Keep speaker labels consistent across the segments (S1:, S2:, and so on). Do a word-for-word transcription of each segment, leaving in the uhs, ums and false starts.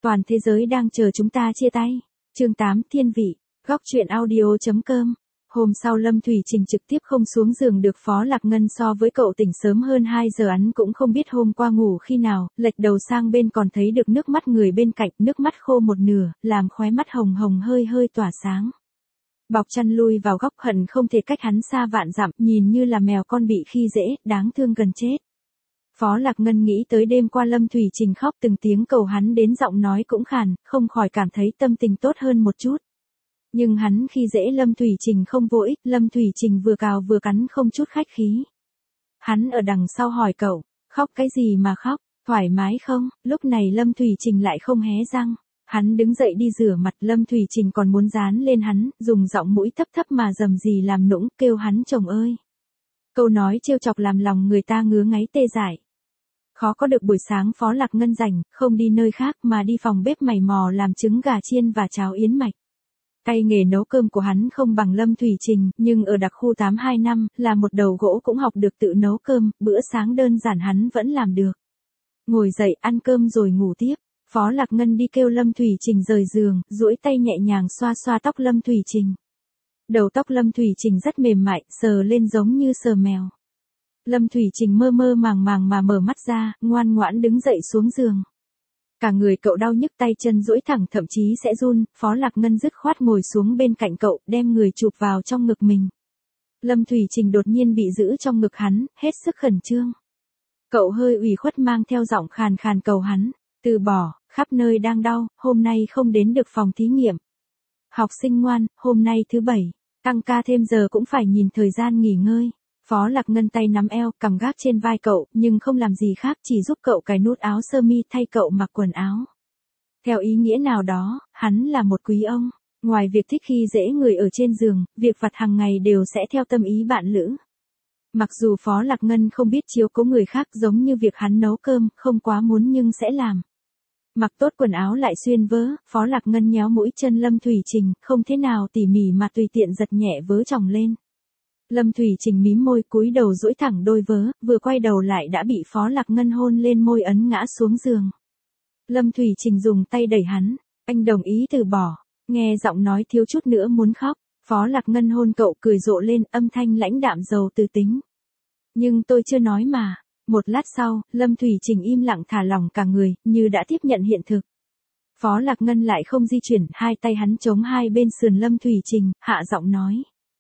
S1: Toàn thế giới đang chờ chúng ta chia tay. Chương tám Thiên vị, góc truyện audio.com. Hôm sau Lâm Thủy Trình trực tiếp không xuống giường được. Phó Lạc Ngân so với cậu tỉnh sớm hơn hai giờ, hắn cũng không biết hôm qua ngủ khi nào, lệch đầu sang bên còn thấy được nước mắt người bên cạnh, nước mắt khô một nửa, làm khóe mắt hồng hồng hơi hơi tỏa sáng. Bọc chăn lui vào góc, hận không thể cách hắn xa vạn dặm, nhìn như là mèo con bị khi dễ, đáng thương gần chết. Phó Lạc Ngân nghĩ tới đêm qua Lâm Thủy Trình khóc từng tiếng cầu hắn đến giọng nói cũng khàn, không khỏi cảm thấy tâm tình tốt hơn một chút. Nhưng hắn khi dễ Lâm Thủy Trình không vô ích, Lâm Thủy Trình vừa cào vừa cắn không chút khách khí. Hắn ở đằng sau hỏi cậu, khóc cái gì mà khóc, thoải mái không? Lúc này Lâm Thủy Trình lại không hé răng. Hắn đứng dậy đi rửa mặt, Lâm Thủy Trình còn muốn dán lên hắn, dùng giọng mũi thấp thấp mà rầm rì làm nũng, kêu hắn chồng ơi. Câu nói trêu chọc làm lòng người ta ngứa ngáy tê dại. Khó có được buổi sáng Phó Lạc Ngân rảnh, không đi nơi khác mà đi phòng bếp mày mò làm trứng gà chiên và cháo yến mạch. Tay nghề nấu cơm của hắn không bằng Lâm Thủy Trình, nhưng ở đặc khu tám hai năm, là một đầu gỗ cũng học được tự nấu cơm, bữa sáng đơn giản hắn vẫn làm được. Ngồi dậy ăn cơm rồi ngủ tiếp. Phó Lạc Ngân đi kêu Lâm Thủy Trình rời giường, duỗi tay nhẹ nhàng xoa xoa tóc Lâm Thủy Trình. Đầu tóc Lâm Thủy Trình rất mềm mại, sờ lên giống như sờ mèo. Lâm Thủy Trình mơ mơ màng màng mà mở mắt ra, ngoan ngoãn đứng dậy xuống giường. Cả người cậu đau nhức, tay chân duỗi thẳng thậm chí sẽ run, Phó Lạc Ngân dứt khoát ngồi xuống bên cạnh cậu, đem người chụp vào trong ngực mình. Lâm Thủy Trình đột nhiên bị giữ trong ngực hắn, hết sức khẩn trương. Cậu hơi ủy khuất mang theo giọng khàn khàn cầu hắn, từ bỏ, khắp nơi đang đau, hôm nay không đến được phòng thí nghiệm. Học sinh ngoan, hôm nay thứ bảy, tăng ca thêm giờ cũng phải nhìn thời gian nghỉ ngơi. Phó Lạc Ngân tay nắm eo, cằm gác trên vai cậu, nhưng không làm gì khác, chỉ giúp cậu cài nút áo sơ mi, thay cậu mặc quần áo. Theo ý nghĩa nào đó, hắn là một quý ông. Ngoài việc thích khi dễ người ở trên giường, việc vặt hàng ngày đều sẽ theo tâm ý bạn lữ. Mặc dù Phó Lạc Ngân không biết chiếu cố người khác, giống như việc hắn nấu cơm, không quá muốn nhưng sẽ làm. Mặc tốt quần áo lại xuyên vớ, Phó Lạc Ngân nhéo mũi chân Lâm Thủy Trình, không thế nào tỉ mỉ mà tùy tiện giật nhẹ vớ chồng lên. Lâm Thủy Trình mím môi, cúi đầu duỗi thẳng đôi vớ, vừa quay đầu lại đã bị Phó Lạc Ngân hôn lên môi, ấn ngã xuống giường. Lâm Thủy Trình dùng tay đẩy hắn, anh đồng ý từ bỏ, nghe giọng nói thiếu chút nữa muốn khóc. Phó Lạc Ngân hôn cậu, cười rộ lên, âm thanh lãnh đạm giàu tư tính. Nhưng tôi chưa nói mà. Một lát sau, Lâm Thủy Trình im lặng thả lỏng cả người, như đã tiếp nhận hiện thực. Phó Lạc Ngân lại không di chuyển, hai tay hắn chống hai bên sườn Lâm Thủy Trình, hạ giọng nói.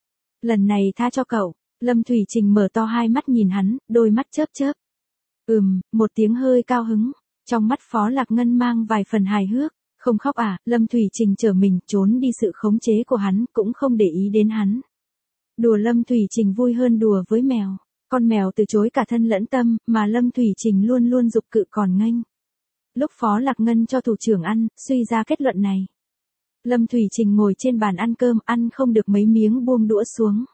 S1: Lần này tha cho cậu. Lâm Thủy Trình mở to hai mắt nhìn hắn, đôi mắt chớp chớp. Ừm, một tiếng hơi cao hứng. Trong mắt Phó Lạc Ngân mang vài phần hài hước. Không khóc à? Lâm Thủy Trình trở mình, trốn đi sự khống chế của hắn, cũng không để ý đến hắn. Đùa Lâm Thủy Trình vui hơn đùa với mèo. Con mèo từ chối cả thân lẫn tâm, mà Lâm Thủy Trình luôn luôn giục cự còn nghênh. Lúc Phó Lạc Ngân cho thủ trưởng ăn, suy ra kết luận này. Lâm Thủy Trình ngồi trên bàn ăn cơm, ăn không được mấy miếng buông đũa xuống.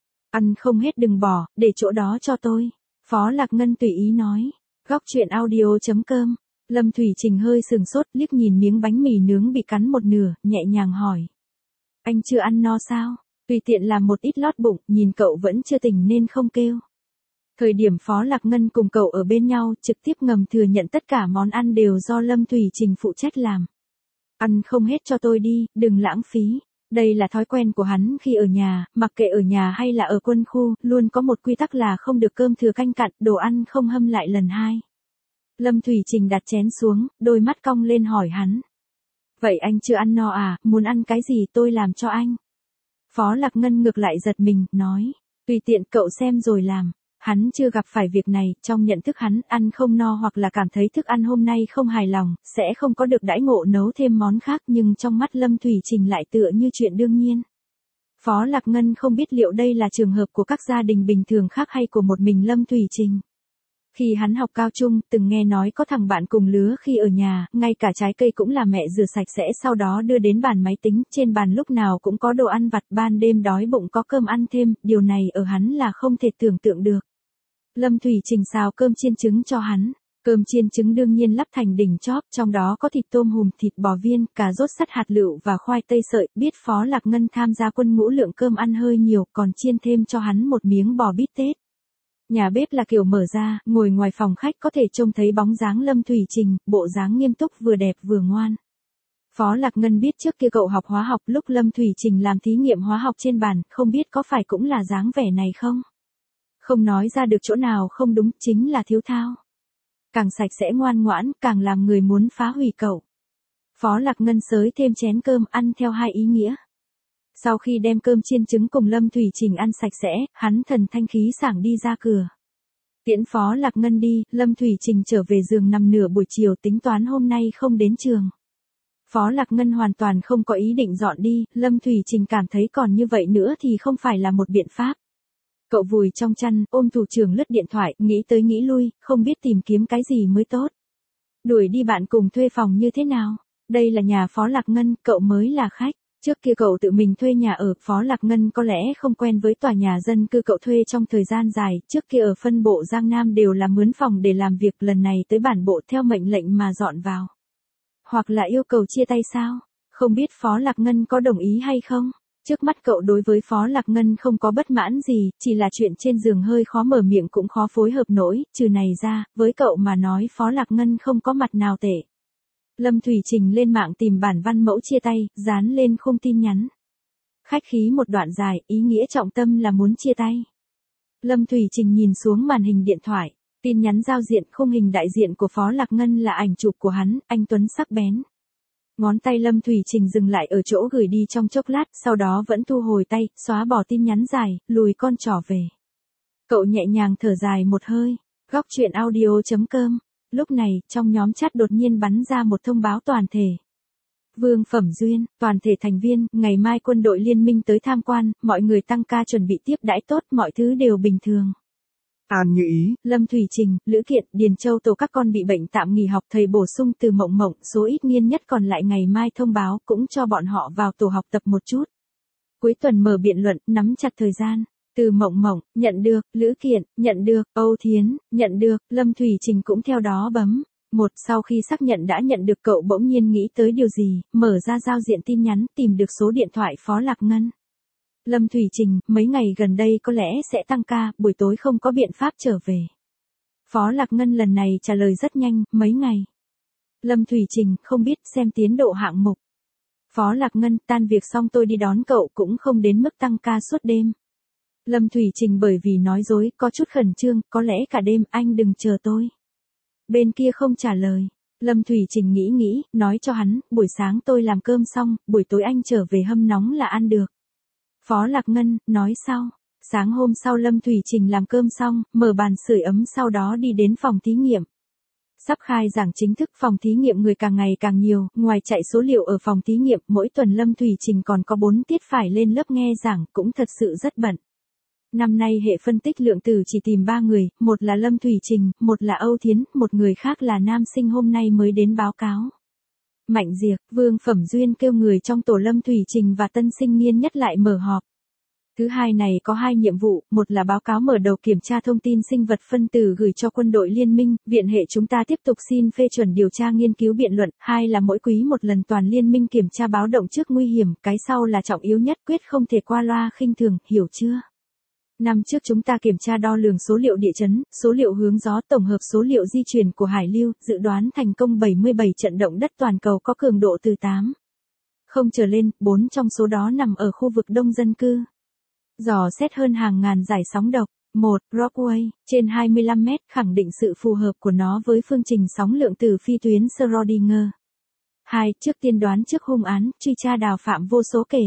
S1: Ăn không hết đừng bỏ, để chỗ đó cho tôi. Phó Lạc Ngân tùy ý nói. Góc truyện audio.com. Lâm Thủy Trình hơi sừng sốt, liếc nhìn miếng bánh mì nướng bị cắn một nửa, nhẹ nhàng hỏi. Anh chưa ăn no sao? Tùy tiện làm một ít lót bụng, nhìn cậu vẫn chưa tỉnh nên không kêu. Thời điểm Phó Lạc Ngân cùng cậu ở bên nhau, trực tiếp ngầm thừa nhận tất cả món ăn đều do Lâm Thủy Trình phụ trách làm. Ăn không hết cho tôi đi, đừng lãng phí. Đây là thói quen của hắn khi ở nhà, mặc kệ ở nhà hay là ở quân khu, luôn có một quy tắc là không được cơm thừa canh cặn, đồ ăn không hâm lại lần hai. Lâm Thủy Trình đặt chén xuống, đôi mắt cong lên hỏi hắn. Vậy anh chưa ăn no à, muốn ăn cái gì tôi làm cho anh. Phó Lạc Ngân ngược lại giật mình, nói. Tùy tiện cậu xem rồi làm. Hắn chưa gặp phải việc này, trong nhận thức hắn, ăn không no hoặc là cảm thấy thức ăn hôm nay không hài lòng, sẽ không có được đãi ngộ nấu thêm món khác, nhưng trong mắt Lâm Thủy Trình lại tựa như chuyện đương nhiên. Phó Lạc Ngân không biết liệu đây là trường hợp của các gia đình bình thường khác hay của một mình Lâm Thủy Trình. Khi hắn học cao trung, từng nghe nói có thằng bạn cùng lứa khi ở nhà, ngay cả trái cây cũng là mẹ rửa sạch sẽ sau đó đưa đến bàn máy tính, trên bàn lúc nào cũng có đồ ăn vặt, ban đêm đói bụng có cơm ăn thêm, điều này ở hắn là không thể tưởng tượng được. Lâm Thủy Trình xào cơm chiên trứng cho hắn. Cơm chiên trứng đương nhiên lắp thành đỉnh chóp, trong đó có thịt tôm hùm, thịt bò viên, cà rốt sắt hạt lựu và khoai tây sợi. Biết Phó Lạc Ngân tham gia quân ngũ lượng cơm ăn hơi nhiều, còn chiên thêm cho hắn một miếng bò bít tết. Nhà bếp là kiểu mở ra, ngồi ngoài phòng khách có thể trông thấy bóng dáng Lâm Thủy Trình, bộ dáng nghiêm túc vừa đẹp vừa ngoan. Phó Lạc Ngân biết trước kia cậu học hóa học lúc Lâm Thủy Trình làm thí nghiệm hóa học trên bàn, không biết có phải cũng là dáng vẻ này không? Không nói ra được chỗ nào không đúng, chính là thiếu thao. Càng sạch sẽ ngoan ngoãn, càng làm người muốn phá hủy cậu. Phó Lạc Ngân xới thêm chén cơm ăn theo hai ý nghĩa. Sau khi đem cơm chiên trứng cùng Lâm Thủy Trình ăn sạch sẽ, hắn thần thanh khí sảng đi ra cửa. Tiễn Phó Lạc Ngân đi, Lâm Thủy Trình trở về giường nằm nửa buổi chiều tính toán hôm nay không đến trường. Phó Lạc Ngân hoàn toàn không có ý định dọn đi, Lâm Thủy Trình cảm thấy còn như vậy nữa thì không phải là một biện pháp. Cậu vùi trong chăn, ôm thủ trưởng lướt điện thoại, nghĩ tới nghĩ lui, không biết tìm kiếm cái gì mới tốt. Đuổi đi bạn cùng thuê phòng như thế nào? Đây là nhà Phó Lạc Ngân, cậu mới là khách. Trước kia cậu tự mình thuê nhà ở, Phó Lạc Ngân có lẽ không quen với tòa nhà dân cư cậu thuê trong thời gian dài, trước kia ở phân bộ Giang Nam đều là mướn phòng để làm việc, lần này tới bản bộ theo mệnh lệnh mà dọn vào. Hoặc là yêu cầu chia tay sao? Không biết Phó Lạc Ngân có đồng ý hay không? Trước mắt cậu đối với Phó Lạc Ngân không có bất mãn gì, chỉ là chuyện trên giường hơi khó mở miệng cũng khó phối hợp nổi, trừ này ra, với cậu mà nói Phó Lạc Ngân không có mặt nào tệ. Lâm Thủy Trình lên mạng tìm bản văn mẫu chia tay, dán lên khung tin nhắn. Khách khí một đoạn dài, ý nghĩa trọng tâm là muốn chia tay. Lâm Thủy Trình nhìn xuống màn hình điện thoại, tin nhắn giao diện khung hình đại diện của Phó Lạc Ngân là ảnh chụp của hắn, anh tuấn sắc bén. Ngón tay Lâm Thủy Trình dừng lại ở chỗ gửi đi trong chốc lát, sau đó vẫn thu hồi tay, xóa bỏ tin nhắn dài, lùi con trỏ về. Cậu nhẹ nhàng thở dài một hơi, góc chuyện audio chấm com. Lúc này, trong nhóm chat đột nhiên bắn ra một thông báo toàn thể. Vương Phẩm Duyên, toàn thể thành viên, ngày mai quân đội liên minh tới tham quan, mọi người tăng ca chuẩn bị tiếp đãi tốt, mọi thứ đều bình thường.
S2: An như ý.
S1: Lâm Thủy Trình, Lữ Kiện, Điền Châu tổ các con bị bệnh tạm nghỉ học, thầy bổ sung từ Mộng Mộng, số ít nghiên nhất còn lại ngày mai thông báo, cũng cho bọn họ vào tổ học tập một chút. Cuối tuần mở biện luận, nắm chặt thời gian. Từ Mộng Mộng, nhận được, Lữ Kiện, nhận được, Âu Thiến, nhận được, Lâm Thủy Trình cũng theo đó bấm. Một, sau khi xác nhận đã nhận được cậu bỗng nhiên nghĩ tới điều gì, mở ra giao diện tin nhắn, tìm được số điện thoại Phó Lạc Ngân. Lâm Thủy Trình, mấy ngày gần đây có lẽ sẽ tăng ca, buổi tối không có biện pháp trở về. Phó Lạc Ngân lần này trả lời rất nhanh, mấy ngày. Lâm Thủy Trình, không biết, xem tiến độ hạng mục. Phó Lạc Ngân, tan việc xong tôi đi đón cậu, cũng không đến mức tăng ca suốt đêm. Lâm Thủy Trình bởi vì nói dối, có chút khẩn trương, có lẽ cả đêm, anh đừng chờ tôi. Bên kia không trả lời. Lâm Thủy Trình nghĩ nghĩ, nói cho hắn, buổi sáng tôi làm cơm xong, buổi tối anh trở về hâm nóng là ăn được. Phó Lạc Ngân, nói sau. Sáng hôm sau Lâm Thủy Trình làm cơm xong, mở bàn sưởi ấm sau đó đi đến phòng thí nghiệm. Sắp khai giảng chính thức, phòng thí nghiệm người càng ngày càng nhiều, ngoài chạy số liệu ở phòng thí nghiệm, mỗi tuần Lâm Thủy Trình còn có bốn tiết phải lên lớp nghe giảng, cũng thật sự rất bận. Năm nay hệ phân tích lượng tử chỉ tìm ba người, một là Lâm Thủy Trình, một là Âu Thiến, một người khác là nam sinh hôm nay mới đến báo cáo. Mạnh Diệp, Vương Phẩm Duyên kêu người trong tổ Lâm Thủy Trình và tân sinh niên nhất lại mở họp. Thứ hai này có hai nhiệm vụ, một là báo cáo mở đầu kiểm tra thông tin sinh vật phân tử gửi cho quân đội liên minh, viện hệ chúng ta tiếp tục xin phê chuẩn điều tra nghiên cứu biện luận, hai là mỗi quý một lần toàn liên minh kiểm tra báo động trước nguy hiểm, cái sau là trọng yếu nhất, quyết không thể qua loa khinh thường, hiểu chưa? Năm trước chúng ta kiểm tra đo lường số liệu địa chấn, số liệu hướng gió, tổng hợp số liệu di chuyển của hải lưu, dự đoán thành công bảy mươi bảy trận động đất toàn cầu có cường độ từ tám không trở lên, bốn trong số đó nằm ở khu vực đông dân cư. Dò xét hơn hàng ngàn giải sóng độc. một. Rockwave, trên hai mươi lăm mét, khẳng định sự phù hợp của nó với phương trình sóng lượng tử phi tuyến Schrödinger. hai. Trước tiên đoán trước hung án, truy tra đào phạm vô số kể.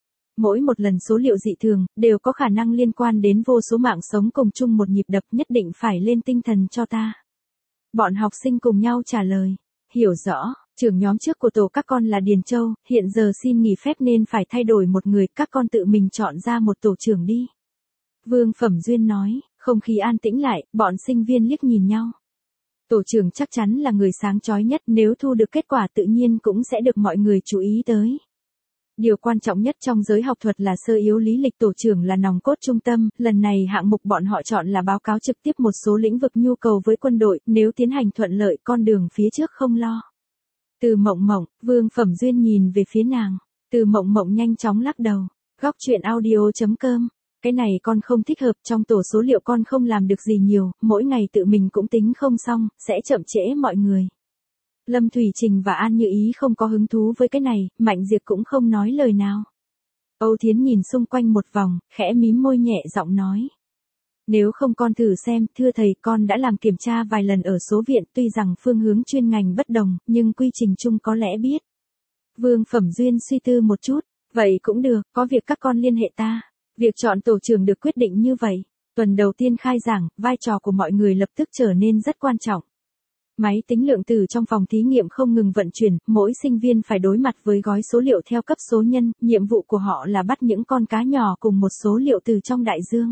S1: Mỗi một lần số liệu dị thường, đều có khả năng liên quan đến vô số mạng sống cùng chung một nhịp đập, nhất định phải lên tinh thần cho ta. Bọn học sinh cùng nhau trả lời. Hiểu rõ, trưởng nhóm trước của tổ các con là Điền Châu, hiện giờ xin nghỉ phép nên phải thay đổi một người, các con tự mình chọn ra một tổ trưởng đi. Vương Phẩm Duyên nói, không khí an tĩnh lại, bọn sinh viên liếc nhìn nhau. Tổ trưởng chắc chắn là người sáng chói nhất, nếu thu được kết quả tự nhiên cũng sẽ được mọi người chú ý tới. Điều quan trọng nhất trong giới học thuật là sơ yếu lý lịch, tổ trưởng là nòng cốt trung tâm, lần này hạng mục bọn họ chọn là báo cáo trực tiếp một số lĩnh vực nhu cầu với quân đội, nếu tiến hành thuận lợi con đường phía trước không lo. Từ Mộng Mộng, Vương Phẩm Duyên nhìn về phía nàng, Từ Mộng Mộng nhanh chóng lắc đầu, góc chuyện audio chấm com, cái này con không thích hợp, trong tổ số liệu con không làm được gì nhiều, mỗi ngày tự mình cũng tính không xong, sẽ chậm trễ mọi người. Lâm Thủy Trình và An Như Ý không có hứng thú với cái này, Mạnh Diệp cũng không nói lời nào. Âu Thiến nhìn xung quanh một vòng, khẽ mím môi nhẹ giọng nói. Nếu không con thử xem, thưa thầy, con đã làm kiểm tra vài lần ở số viện, tuy rằng phương hướng chuyên ngành bất đồng, nhưng quy trình chung có lẽ biết. Vương Phẩm Duyên suy tư một chút, vậy cũng được, có việc các con liên hệ ta. Việc chọn tổ trưởng được quyết định như vậy. Tuần đầu tiên khai giảng, vai trò của mọi người lập tức trở nên rất quan trọng. Máy tính lượng tử trong phòng thí nghiệm không ngừng vận chuyển, mỗi sinh viên phải đối mặt với gói số liệu theo cấp số nhân, nhiệm vụ của họ là bắt những con cá nhỏ cùng một số liệu từ trong đại dương.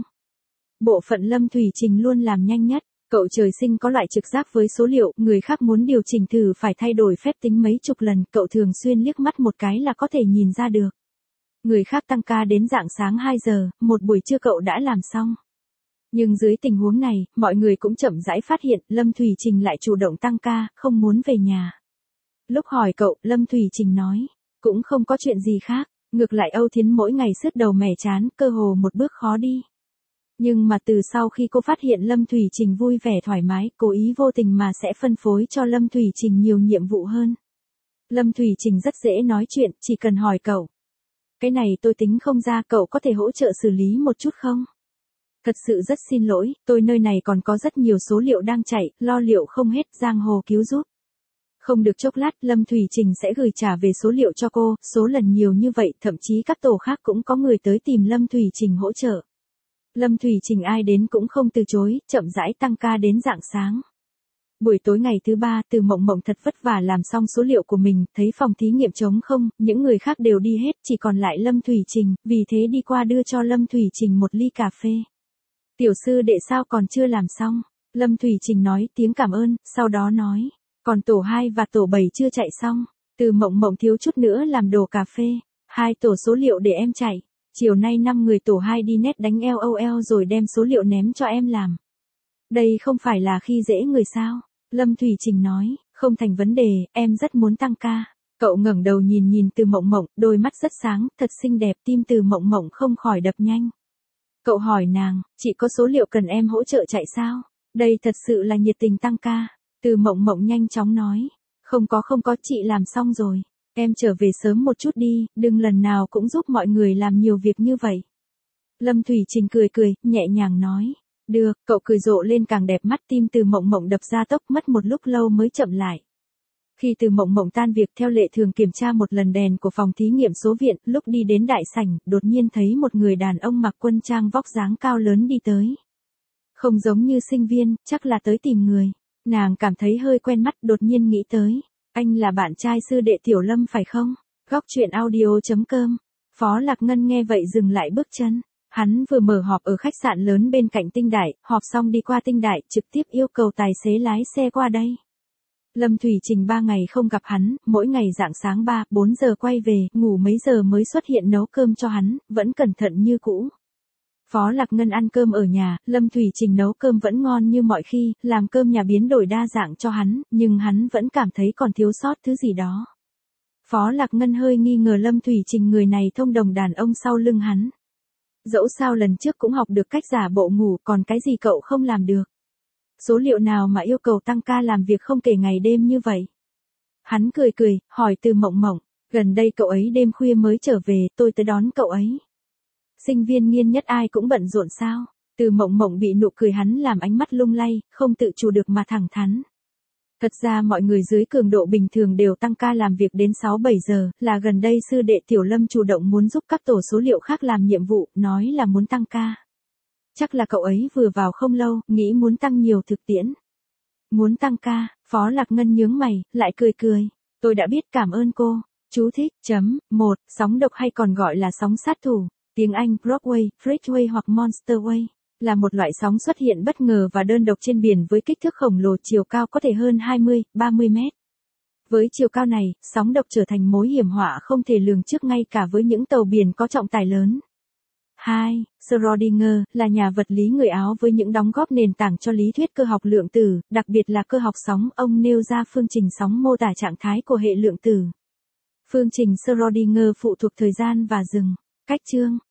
S1: Bộ phận Lâm Thủy Trình luôn làm nhanh nhất, cậu trời sinh có loại trực giác với số liệu, người khác muốn điều chỉnh thử phải thay đổi phép tính mấy chục lần, cậu thường xuyên liếc mắt một cái là có thể nhìn ra được. Người khác tăng ca đến rạng sáng hai giờ, một buổi trưa cậu đã làm xong. Nhưng dưới tình huống này, mọi người cũng chậm rãi phát hiện, Lâm Thủy Trình lại chủ động tăng ca, không muốn về nhà. Lúc hỏi cậu, Lâm Thủy Trình nói, cũng không có chuyện gì khác, ngược lại Âu Thiến mỗi ngày sứt đầu mẻ chán, cơ hồ một bước khó đi. Nhưng mà từ sau khi cô phát hiện Lâm Thủy Trình vui vẻ thoải mái, cố ý vô tình mà sẽ phân phối cho Lâm Thủy Trình nhiều nhiệm vụ hơn. Lâm Thủy Trình rất dễ nói chuyện, chỉ cần hỏi cậu. Cái này tôi tính không ra, cậu có thể hỗ trợ xử lý một chút không? Thật sự rất xin lỗi, tôi nơi này còn có rất nhiều số liệu đang chạy, lo liệu không hết, giang hồ cứu giúp. Không được chốc lát, Lâm Thủy Trình sẽ gửi trả về số liệu cho cô, số lần nhiều như vậy, thậm chí các tổ khác cũng có người tới tìm Lâm Thủy Trình hỗ trợ. Lâm Thủy Trình ai đến cũng không từ chối, chậm rãi tăng ca đến rạng sáng. Buổi tối ngày thứ ba, Từ Mộng Mộng thật vất vả làm xong số liệu của mình, thấy phòng thí nghiệm trống không, những người khác đều đi hết, chỉ còn lại Lâm Thủy Trình, vì thế đi qua đưa cho Lâm Thủy Trình một ly cà phê. Tiểu sư đệ sao còn chưa làm xong? Lâm Thủy Trình nói tiếng cảm ơn, sau đó nói, còn tổ hai và tổ bảy chưa chạy xong. Từ Mộng Mộng thiếu chút nữa làm đồ cà phê, hai tổ số liệu để em chạy. Chiều nay năm người tổ hai đi net đánh LOL rồi đem số liệu ném cho em làm. Đây không phải là khi dễ người sao? Lâm Thủy Trình nói, không thành vấn đề, em rất muốn tăng ca. Cậu ngẩng đầu nhìn nhìn Từ Mộng Mộng, đôi mắt rất sáng, thật xinh đẹp, tim Từ Mộng Mộng không khỏi đập nhanh. Cậu hỏi nàng, chị có số liệu cần em hỗ trợ chạy sao? Đây thật sự là nhiệt tình tăng ca. Từ Mộng Mộng nhanh chóng nói, không có không có, chị làm xong rồi. Em trở về sớm một chút đi, đừng lần nào cũng giúp mọi người làm nhiều việc như vậy. Lâm Thủy Trình cười cười, nhẹ nhàng nói. Được, cậu cười rộ lên càng đẹp mắt, tim Từ Mộng Mộng đập ra tốc, mất một lúc lâu mới chậm lại. Khi Từ Mộng Mộng tan việc theo lệ thường kiểm tra một lần đèn của phòng thí nghiệm số viện, lúc đi đến đại sảnh, đột nhiên thấy một người đàn ông mặc quân trang vóc dáng cao lớn đi tới. Không giống như sinh viên, chắc là tới tìm người. Nàng cảm thấy hơi quen mắt, đột nhiên nghĩ tới. Anh là bạn trai sư đệ Tiểu Lâm phải không? Góc truyện audio chấm com. Phó Lạc Ngân nghe vậy dừng lại bước chân. Hắn vừa mở họp ở khách sạn lớn bên cạnh Tinh Đại, họp xong đi qua Tinh Đại, trực tiếp yêu cầu tài xế lái xe qua đây. Lâm Thủy Trình ba ngày không gặp hắn, mỗi ngày rạng sáng ba, bốn giờ quay về, ngủ mấy giờ mới xuất hiện nấu cơm cho hắn, vẫn cẩn thận như cũ. Phó Lạc Ngân ăn cơm ở nhà, Lâm Thủy Trình nấu cơm vẫn ngon như mọi khi, làm cơm nhà biến đổi đa dạng cho hắn, nhưng hắn vẫn cảm thấy còn thiếu sót thứ gì đó. Phó Lạc Ngân hơi nghi ngờ Lâm Thủy Trình người này thông đồng đàn ông sau lưng hắn. Dẫu sao lần trước cũng học được cách giả bộ ngủ, còn cái gì cậu không làm được? Số liệu nào mà yêu cầu tăng ca làm việc không kể ngày đêm như vậy? Hắn cười cười, hỏi Từ Mộng Mộng, gần đây cậu ấy đêm khuya mới trở về, tôi tới đón cậu ấy. Sinh viên nghiên nhất ai cũng bận rộn sao? Từ Mộng Mộng bị nụ cười hắn làm ánh mắt lung lay, không tự chủ được mà thẳng thắn. Thật ra mọi người dưới cường độ bình thường đều tăng ca làm việc đến sáu bảy giờ, là gần đây sư đệ Tiểu Lâm chủ động muốn giúp các tổ số liệu khác làm nhiệm vụ, nói là muốn tăng ca. Chắc là cậu ấy vừa vào không lâu, nghĩ muốn tăng nhiều thực tiễn. Muốn tăng ca, Phó Lạc Ngân nhướng mày, lại cười cười. Tôi đã biết, cảm ơn cô. Chú thích, chấm, một, sóng độc hay còn gọi là sóng sát thủ. Tiếng Anh, Broadway, Freeway hoặc Monster Wave, là một loại sóng xuất hiện bất ngờ và đơn độc trên biển với kích thước khổng lồ, chiều cao có thể hơn hai mươi, ba mươi mét. Với chiều cao này, sóng độc trở thành mối hiểm họa không thể lường trước ngay cả với những tàu biển có trọng tải lớn. hai. Schrödinger là nhà vật lý người Áo với những đóng góp nền tảng cho lý thuyết cơ học lượng tử, đặc biệt là cơ học sóng. Ông nêu ra phương trình sóng mô tả trạng thái của hệ lượng tử. Phương trình Schrödinger phụ thuộc thời gian và rừng. Cách chương